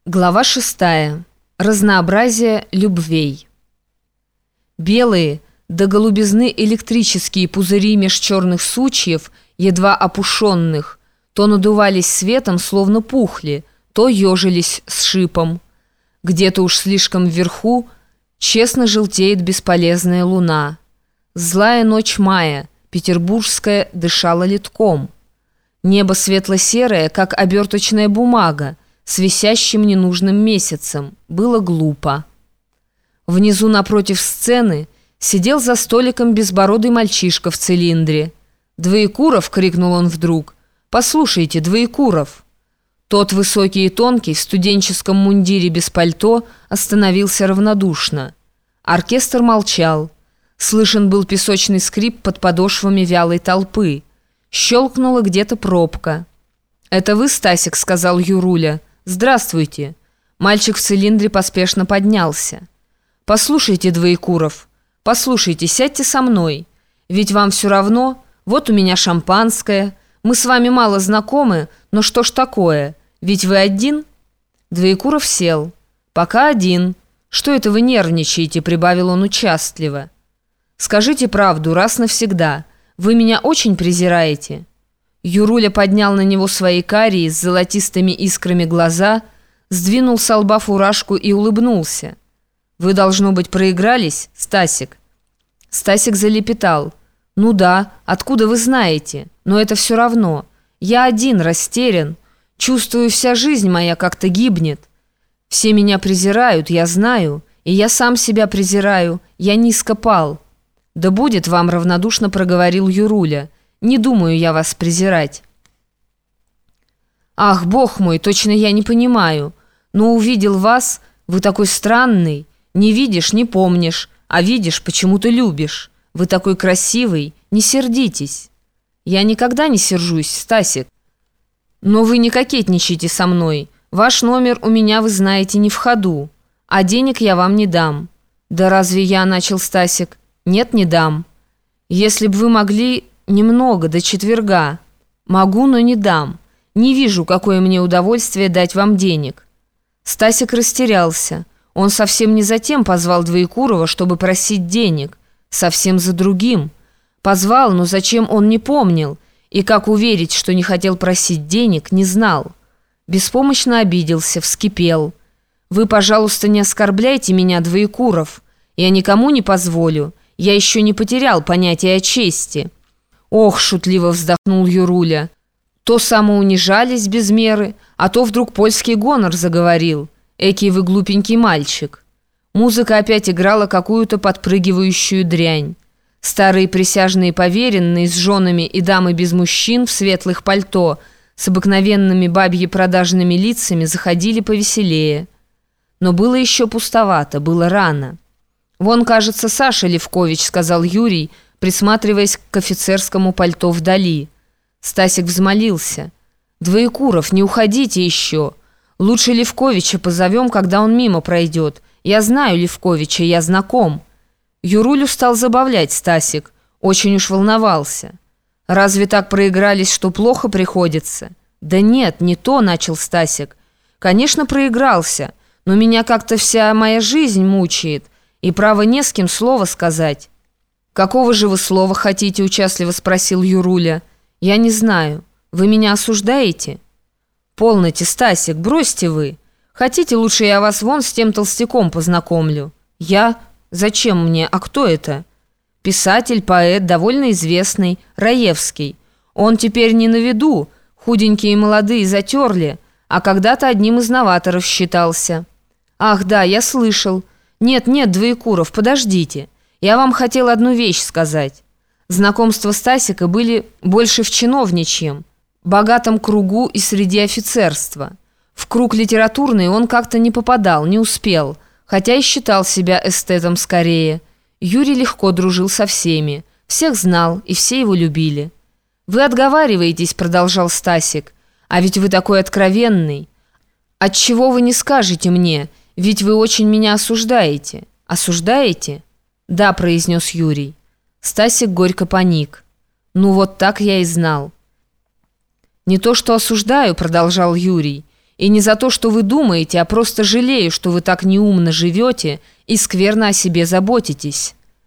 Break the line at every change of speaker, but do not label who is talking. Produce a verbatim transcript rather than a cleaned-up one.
Глава шестая. Разнообразие любвей. Белые, до голубизны электрические пузыри меж черных сучьев, едва опушенных, то надувались светом, словно пухли, то ежились с шипом. Где-то уж слишком вверху честно желтеет бесполезная луна. Злая ночь мая, петербургская, дышала литком. Небо светло-серое, как оберточная бумага, с висящим ненужным месяцем. Было глупо. Внизу напротив сцены сидел за столиком безбородый мальчишка в цилиндре. «Двоекуров!» — крикнул он вдруг. «Послушайте, Двоекуров!» Тот, высокий и тонкий, в студенческом мундире без пальто, остановился равнодушно. Оркестр молчал. Слышен был песочный скрип под подошвами вялой толпы. Щелкнула где-то пробка. «Это вы, Стасик?» — сказал Юруля. «Здравствуйте». Мальчик в цилиндре поспешно поднялся. «Послушайте, Двоекуров, послушайте, сядьте со мной. Ведь вам все равно, вот у меня шампанское. Мы с вами мало знакомы, но что ж такое? Ведь вы один?» Двоекуров сел. «Пока один. Что это вы нервничаете?» — прибавил он участливо. «Скажите правду, раз навсегда. Вы меня очень презираете?» Юруля поднял на него свои карие с золотистыми искрами глаза, сдвинул со лба фуражку и улыбнулся. «Вы, должно быть, проигрались, Стасик?» Стасик залепетал. «Ну да, откуда вы знаете? Но это все равно. Я один, растерян. Чувствую, вся жизнь моя как-то гибнет. Все меня презирают, я знаю, и я сам себя презираю, я низко пал». «Да будет вам», — равнодушно проговорил Юруля. «Не думаю я вас презирать». «Ах, бог мой, точно я не понимаю. Но увидел вас, вы такой странный. Не видишь, не помнишь, а видишь, почему-то любишь. Вы такой красивый, не сердитесь». «Я никогда не сержусь, Стасик. Но вы не кокетничайте со мной. Ваш номер у меня, вы знаете, не в ходу. А денег я вам не дам». «Да разве я?» — начал Стасик. «Нет, не дам. Если б вы могли немного, до четверга». «Могу, но не дам. Не вижу, какое мне удовольствие дать вам денег». Стасик растерялся. Он совсем не за тем позвал Двоекурова, чтобы просить денег. Совсем за другим. Позвал, но зачем, он не помнил. И как уверить, что не хотел просить денег, не знал. Беспомощно обиделся, вскипел. «Вы, пожалуйста, не оскорбляйте меня, Двоекуров. Я никому не позволю. Я еще не потерял понятия о чести». «Ох», — шутливо вздохнул Юруля. «То самоунижались без меры, а то вдруг польский гонор заговорил. Экий вы глупенький мальчик». Музыка опять играла какую-то подпрыгивающую дрянь. Старые присяжные поверенные с женами и дамы без мужчин в светлых пальто с обыкновенными бабье-продажными лицами заходили повеселее. Но было еще пустовато, было рано. «Вон, кажется, Саша Левкович», — сказал Юрий, присматриваясь к офицерскому пальто вдали. Стасик взмолился. «Двоекуров, не уходите еще. Лучше Левковича позовем, когда он мимо пройдет. Я знаю Левковича, я знаком». Юрулю стал забавлять Стасик. Очень уж волновался. «Разве так проигрались, что плохо приходится?» «Да нет, не то», — начал Стасик. «Конечно, проигрался, но меня как-то вся моя жизнь мучает. И право не с кем слова сказать». «Какого же вы слова хотите?» — участливо спросил Юруля. «Я не знаю. Вы меня осуждаете?» «Полноте, Стасик, бросьте вы. Хотите, лучше я вас вон с тем толстяком познакомлю?» «Я? Зачем мне? А кто это?» «Писатель, поэт, довольно известный, Раевский. Он теперь не на виду, худенькие и молодые затерли, а когда-то одним из новаторов считался». «Ах, да, я слышал. Нет, нет, Двоекуров, подождите. Я вам хотел одну вещь сказать». Знакомства Стасика были больше в чиновничьем, богатом кругу и среди офицерства. В круг литературный он как-то не попадал, не успел, хотя и считал себя эстетом скорее. Юрий легко дружил со всеми, всех знал, и все его любили. «Вы отговариваетесь», — продолжал Стасик, — «а ведь вы такой откровенный. Отчего вы не скажете мне, ведь вы очень меня осуждаете». «Осуждаете?» «Да», — произнес Юрий. Стасик горько поник. «Ну вот так я и знал». «Не то что осуждаю», — продолжал Юрий. И не за то, что вы думаете, а просто жалею, что вы так неумно живете и скверно о себе заботитесь».